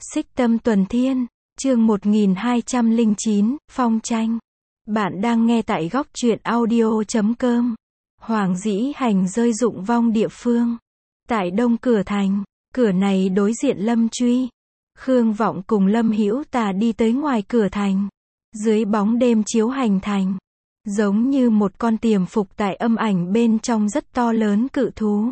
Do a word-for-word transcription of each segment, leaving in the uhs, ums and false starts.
Xích Tâm Tuần Thiên, chương một nghìn hai trăm lẻ chín, Phong tranh. Bạn đang nghe tại góc truyện audio chấm com. Hoàng Dĩ Hành rơi dụng vong địa phương. Tại đông cửa thành, cửa này đối diện Lâm Truy. Khương Vọng cùng Lâm Hữu Tà đi tới ngoài cửa thành. Dưới bóng đêm chiếu hành thành, giống như một con tiềm phục tại âm ảnh bên trong rất to lớn cự thú.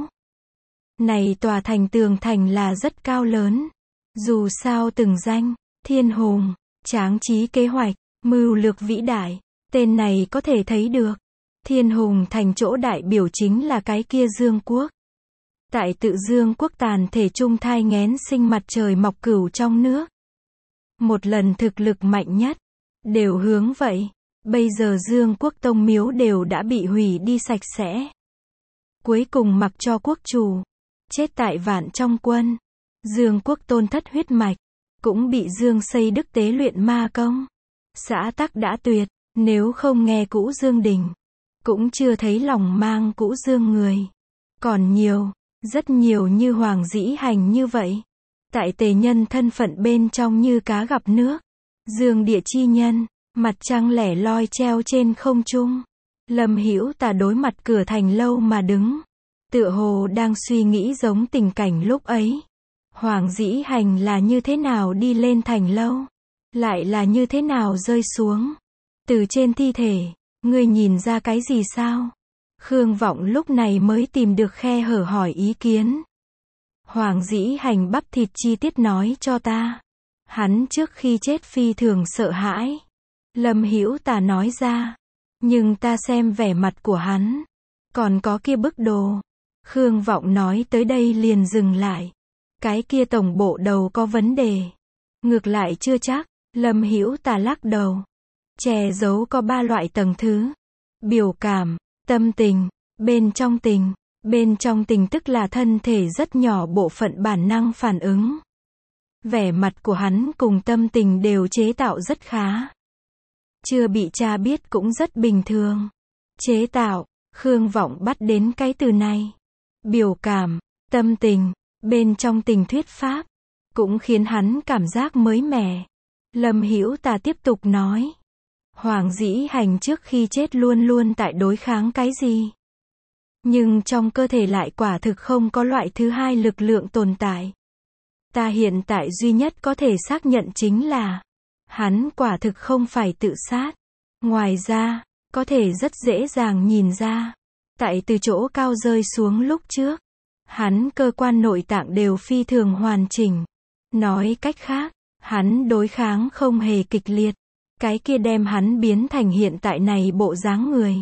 Này tòa thành tường thành là rất cao lớn. Dù sao từng danh, thiên hùng, tráng trí kế hoạch, mưu lược vĩ đại, tên này có thể thấy được. Thiên hùng thành chỗ đại biểu chính là cái kia Dương Quốc. Tại tự Dương Quốc tàn thể trung thai nghén sinh mặt trời mọc cửu trong nước. Một lần thực lực mạnh nhất, đều hướng vậy. Bây giờ Dương Quốc tông miếu đều đã bị hủy đi sạch sẽ. Cuối cùng mặc cho quốc chủ chết tại vạn trong quân. Dương Quốc tôn thất huyết mạch, cũng bị Dương xây đức tế luyện ma công. Xã tắc đã tuyệt, nếu không nghe cũ Dương đình, cũng chưa thấy lòng mang cũ Dương người. Còn nhiều, rất nhiều như Hoàng Dĩ Hành như vậy. Tại tề nhân thân phận bên trong như cá gặp nước. Dương địa chi nhân, mặt trăng lẻ loi treo trên không trung. Lâm Hữu Tà đối mặt cửa thành lâu mà đứng. Tựa hồ đang suy nghĩ giống tình cảnh lúc ấy. Hoàng Dĩ Hành là như thế nào đi lên thành lâu, lại là như thế nào rơi xuống từ trên thi thể, ngươi nhìn ra cái gì sao? Khương Vọng lúc này mới tìm được khe hở hỏi ý kiến. Hoàng Dĩ Hành bắp thịt chi tiết nói cho ta. Hắn trước khi chết phi thường sợ hãi. Lâm Hữu Tà nói ra. Nhưng ta xem vẻ mặt của hắn, còn có kia bức đồ. Khương Vọng nói tới đây liền dừng lại. Cái kia tổng bộ đầu có vấn đề. Ngược lại chưa chắc. Lâm Hữu Tà lắc đầu. Che giấu có ba loại tầng thứ. Biểu cảm, tâm tình, bên trong tình. Bên trong tình tức là thân thể rất nhỏ bộ phận bản năng phản ứng. Vẻ mặt của hắn cùng tâm tình đều chế tạo rất khá. Chưa bị cha biết cũng rất bình thường. Chế tạo, Khương Vọng bắt đến cái từ này. Biểu cảm, tâm tình, bên trong tình thuyết pháp, cũng khiến hắn cảm giác mới mẻ. Lâm Hữu Tà tiếp tục nói. Hoàng Dĩ Hành trước khi chết luôn luôn tại đối kháng cái gì? Nhưng trong cơ thể lại quả thực không có loại thứ hai lực lượng tồn tại. Ta hiện tại duy nhất có thể xác nhận chính là hắn quả thực không phải tự sát. Ngoài ra, có thể rất dễ dàng nhìn ra, tại từ chỗ cao rơi xuống lúc trước, hắn cơ quan nội tạng đều phi thường hoàn chỉnh. Nói cách khác, hắn đối kháng không hề kịch liệt. Cái kia đem hắn biến thành hiện tại này bộ dáng người.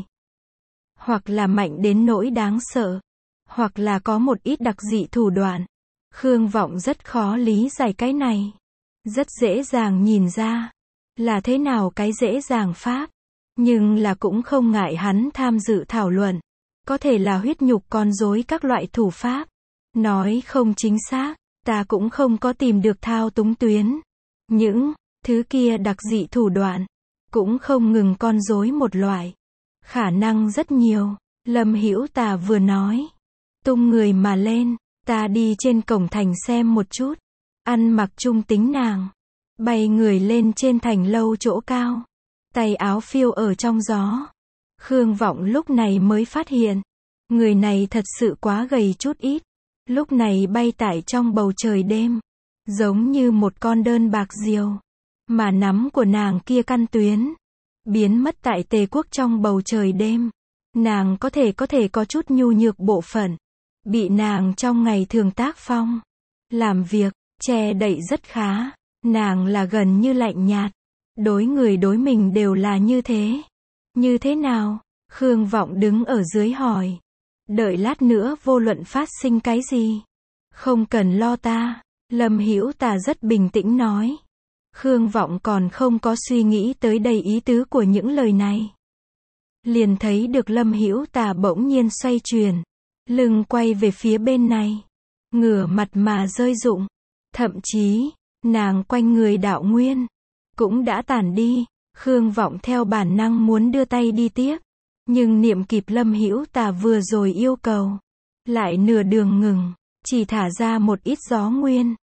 Hoặc là mạnh đến nỗi đáng sợ. Hoặc là có một ít đặc dị thủ đoạn. Khương Vọng rất khó lý giải cái này. Rất dễ dàng nhìn ra. Là thế nào cái dễ dàng pháp. Nhưng là cũng không ngại hắn tham dự thảo luận. Có thể là huyết nhục con rối các loại thủ pháp. Nói không chính xác, ta cũng không có tìm được thao túng tuyến. Những thứ kia đặc dị thủ đoạn, cũng không ngừng con rối một loại. Khả năng rất nhiều. Lâm Hữu Tà vừa nói. Tung người mà lên, ta đi trên cổng thành xem một chút. Ăn mặc trung tính nàng. Bay người lên trên thành lâu chỗ cao. Tay áo phiêu ở trong gió. Khương Vọng lúc này mới phát hiện. Người này thật sự quá gầy chút ít. Lúc này bay tại trong bầu trời đêm. Giống như một con đơn bạc diều. Mà nắm của nàng kia căn tuyến. Biến mất tại Tề Quốc trong bầu trời đêm. Nàng có thể có thể có chút nhu nhược bộ phận. Bị nàng trong ngày thường tác phong. Làm việc, che đậy rất khá. Nàng là gần như lạnh nhạt. Đối người đối mình đều là như thế. Như thế nào? Khương Vọng đứng ở dưới hỏi. Đợi lát nữa vô luận phát sinh cái gì. Không cần lo ta. Lâm Hữu Tà rất bình tĩnh nói. Khương Vọng còn không có suy nghĩ tới đây ý tứ của những lời này. Liền thấy được Lâm Hữu Tà bỗng nhiên xoay chuyển. Lưng quay về phía bên này. Ngửa mặt mà rơi rụng. Thậm chí, nàng quanh người đạo nguyên. Cũng đã tản đi. Khương Vọng theo bản năng muốn đưa tay đi tiếp. Nhưng niệm kịp Lâm Hữu Tà vừa rồi yêu cầu. Lại nửa đường ngừng. Chỉ thả ra một ít gió nguyên.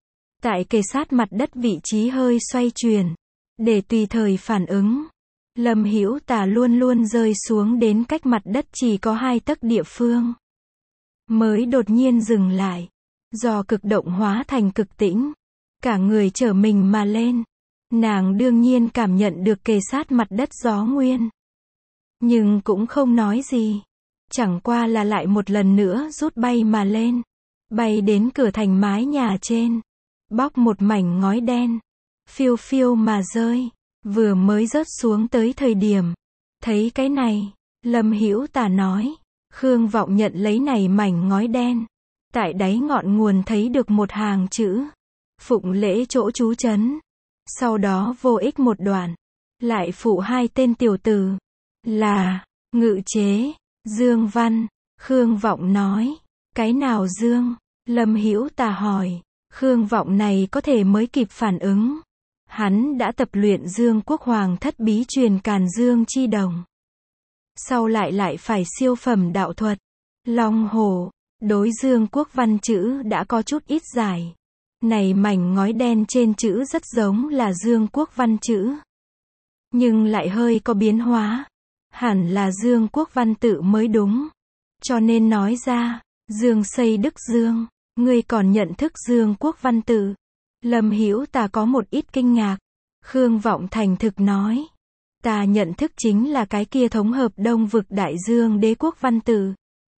tại kề sát mặt đất vị trí hơi xoay chuyển, để tùy thời phản ứng. Lâm Hữu Tà luôn luôn rơi xuống đến cách mặt đất chỉ có hai tấc địa phương. Mới đột nhiên dừng lại. Do cực động hóa thành cực tĩnh. Cả người trở mình mà lên. Nàng đương nhiên cảm nhận được kề sát mặt đất gió nguyên. Nhưng cũng không nói gì. Chẳng qua là lại một lần nữa rút bay mà lên. Bay đến cửa thành mái nhà trên. Bóc một mảnh ngói đen. Phiêu phiêu mà rơi. Vừa mới rớt xuống tới thời điểm. Thấy cái này. Lâm Hữu Tà nói. Khương Vọng nhận lấy này mảnh ngói đen. Tại đáy ngọn nguồn thấy được một hàng chữ. Phụng lễ chỗ trú trấn. Sau đó vô ích một đoạn. Lại phụ hai tên tiểu tử. Là. Ngự chế. Dương Văn. Khương Vọng nói. Cái nào Dương? Lâm Hữu Tà hỏi. Khương Vọng này có thể mới kịp phản ứng. Hắn đã tập luyện Dương Quốc Hoàng thất bí truyền Càn Dương chi đồng. Sau lại lại phải siêu phẩm đạo thuật. Long hổ. Đối Dương Quốc văn chữ đã có chút ít giải. Này mảnh ngói đen trên chữ rất giống là Dương Quốc văn chữ. Nhưng lại hơi có biến hóa. Hẳn là Dương Quốc văn tự mới đúng. Cho nên nói ra. Dương Xây Đức Dương. Ngươi còn nhận thức Dương Quốc văn tự. Lâm Hữu Tà có một ít kinh ngạc. Khương Vọng thành thực nói. Ta nhận thức chính là cái kia thống hợp Đông vực Đại Dương Đế quốc văn tự.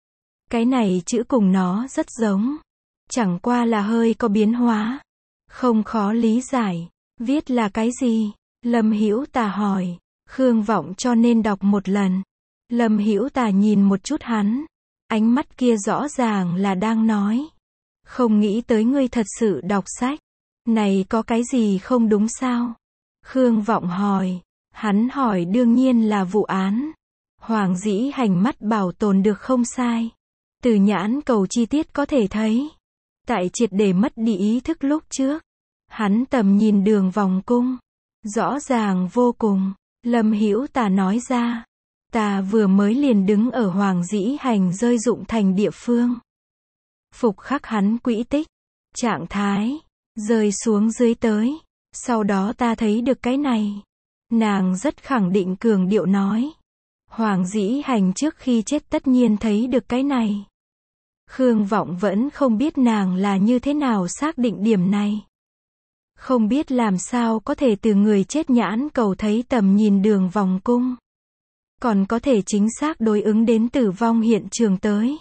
Cái này chữ cùng nó rất giống. Chẳng qua là hơi có biến hóa. Không khó lý giải. Viết là cái gì? Lâm Hữu Tà hỏi. Khương Vọng cho nên đọc một lần. Lâm Hữu Tà nhìn một chút hắn. Ánh mắt kia rõ ràng là đang nói. Không nghĩ tới ngươi thật sự đọc sách. Này có cái gì không đúng sao? Khương Vọng hỏi. Hắn hỏi đương nhiên là vụ án. Hoàng Dĩ Hành mắt bảo tồn được không sai. Từ nhãn cầu chi tiết có thể thấy. Tại triệt để mất đi ý thức lúc trước. Hắn tầm nhìn đường vòng cung. Rõ ràng vô cùng. Lâm Hữu Tà nói ra. Ta vừa mới liền đứng ở Hoàng Dĩ Hành rơi dụng thành địa phương. Phục khắc hắn quỹ tích. Trạng thái. Rơi xuống dưới tới. Sau đó ta thấy được cái này. Nàng rất khẳng định cường điệu nói. Hoàng Dĩ Hành trước khi chết tất nhiên thấy được cái này. Khương Vọng vẫn không biết nàng là như thế nào xác định điểm này. Không biết làm sao có thể từ người chết nhãn cầu thấy tầm nhìn đường vòng cung. Còn có thể chính xác đối ứng đến tử vong hiện trường tới.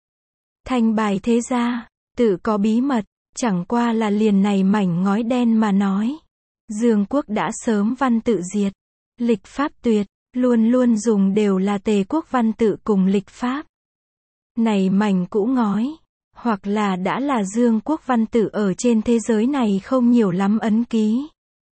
Thanh bài thế gia, tự có bí mật, chẳng qua là liền này mảnh ngói đen mà nói. Dương Quốc đã sớm văn tự diệt. Lịch pháp tuyệt, luôn luôn dùng đều là Tề Quốc văn tự cùng lịch pháp. Này mảnh cũ ngói, hoặc là đã là Dương Quốc văn tự ở trên thế giới này không nhiều lắm ấn ký.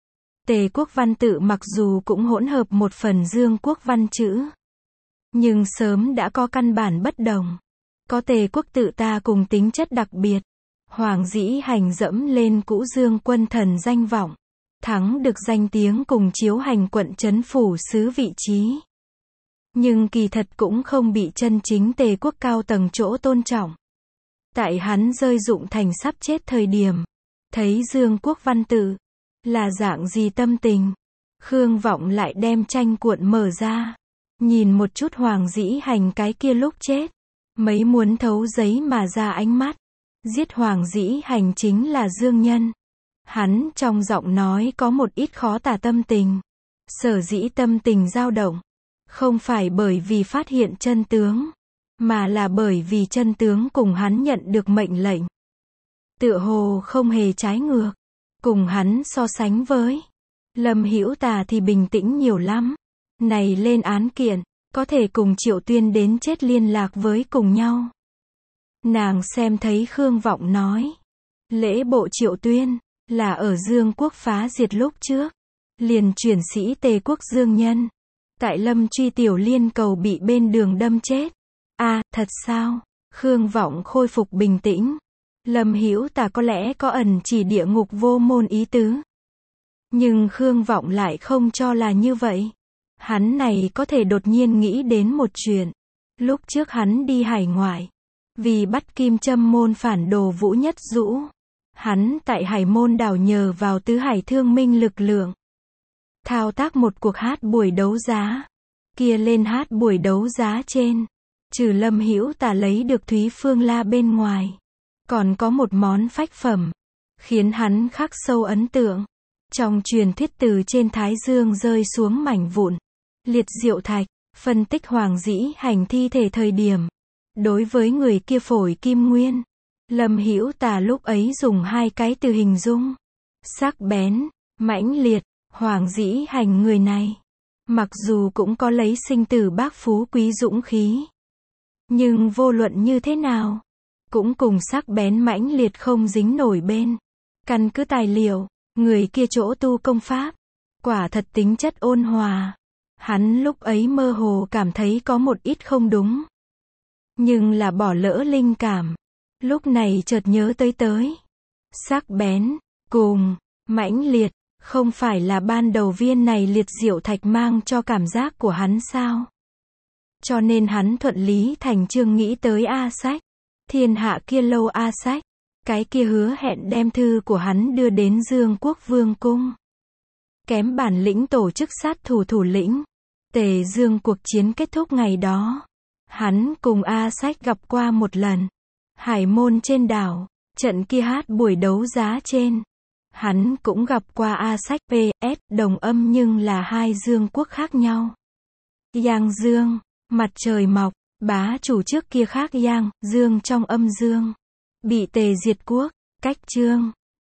Tề Quốc văn tự mặc dù cũng hỗn hợp một phần Dương Quốc văn chữ. Nhưng sớm đã có căn bản bất đồng. Có Tề Quốc tự ta cùng tính chất đặc biệt. Hoàng Dĩ Hành dẫm lên cũ Dương quân thần danh vọng. Thắng được danh tiếng cùng chiếu hành quận trấn phủ sứ vị trí. Nhưng kỳ thật cũng không bị chân chính Tề Quốc cao tầng chỗ tôn trọng. Tại hắn rơi dụng thành sắp chết thời điểm. Thấy Dương Quốc văn tự. Là dạng gì tâm tình? Khương Vọng lại đem tranh cuộn mở ra. Nhìn một chút Hoàng Dĩ Hành cái kia lúc chết. Mấy muốn thấu giấy mà ra ánh mắt. Giết Hoàng Dĩ Hành chính là Dương Nhân. Hắn trong giọng nói có một ít khó tả tâm tình. Sở dĩ tâm tình dao động. Không phải bởi vì phát hiện chân tướng. Mà là bởi vì chân tướng cùng hắn nhận được mệnh lệnh. Tựa hồ không hề trái ngược. Cùng hắn so sánh với. Lâm Hữu Tà thì bình tĩnh nhiều lắm. Này lên án kiện. Có thể cùng Triệu Tuyên đến chết liên lạc với cùng nhau. Nàng xem thấy Khương Vọng nói. Lễ bộ Triệu Tuyên. Là ở Dương Quốc phá diệt lúc trước. Liền chuyển sĩ Tề Quốc Dương Nhân. Tại Lâm Truy Tiểu Liên cầu bị bên đường đâm chết. A, à, thật sao? Khương Vọng khôi phục bình tĩnh. Lâm Hữu Tà có lẽ có ẩn chỉ địa ngục vô môn ý tứ. Nhưng Khương Vọng lại không cho là như vậy. Hắn này có thể đột nhiên nghĩ đến một chuyện. Lúc trước hắn đi hải ngoại. Vì bắt Kim Châm môn phản đồ Vũ Nhất Dũ. Hắn tại Hải Môn đảo nhờ vào tứ hải thương minh lực lượng, thao tác một cuộc hát buổi đấu giá. Kia lên hát buổi đấu giá trên, trừ Lâm Hữu Tà lấy được Thúy Phương La bên ngoài, còn có một món phách phẩm, khiến hắn khắc sâu ấn tượng. Trong truyền thuyết từ trên Thái Dương rơi xuống mảnh vụn, liệt diệu thạch, phân tích Hoàng Dĩ Hành thi thể thời điểm. Đối với người kia phổi kim nguyên, Lâm Hữu Tà lúc ấy dùng hai cái từ hình dung. Sắc bén, mãnh liệt, Hoàng Dĩ Hành người này. Mặc dù cũng có lấy sinh tử bác phú quý dũng khí. Nhưng vô luận như thế nào, cũng cùng sắc bén mãnh liệt không dính nổi bên. Căn cứ tài liệu, người kia chỗ tu công pháp, quả thật tính chất ôn hòa. Hắn lúc ấy mơ hồ cảm thấy có một ít không đúng. Nhưng là bỏ lỡ linh cảm. Lúc này chợt nhớ tới tới. Sắc bén, cùng, mãnh liệt, không phải là ban đầu viên này liệt diệu thạch mang cho cảm giác của hắn sao? Cho nên hắn thuận lý thành chương nghĩ tới A Sách. Thiên hạ kia lâu A Sách. Cái kia hứa hẹn đem thư của hắn đưa đến Dương Quốc Vương cung. Kém bản lĩnh tổ chức sát thủ thủ lĩnh. Tề Dương cuộc chiến kết thúc ngày đó. Hắn cùng A Sách gặp qua một lần. Hải Môn trên đảo, trận kia hát buổi đấu giá trên. Hắn cũng gặp qua A Sách pê ét, đồng âm nhưng là hai Dương quốc khác nhau. Giang Dương, mặt trời mọc, bá chủ trước kia khác Giang, Dương trong âm Dương. Bị Tề diệt quốc, cách chương.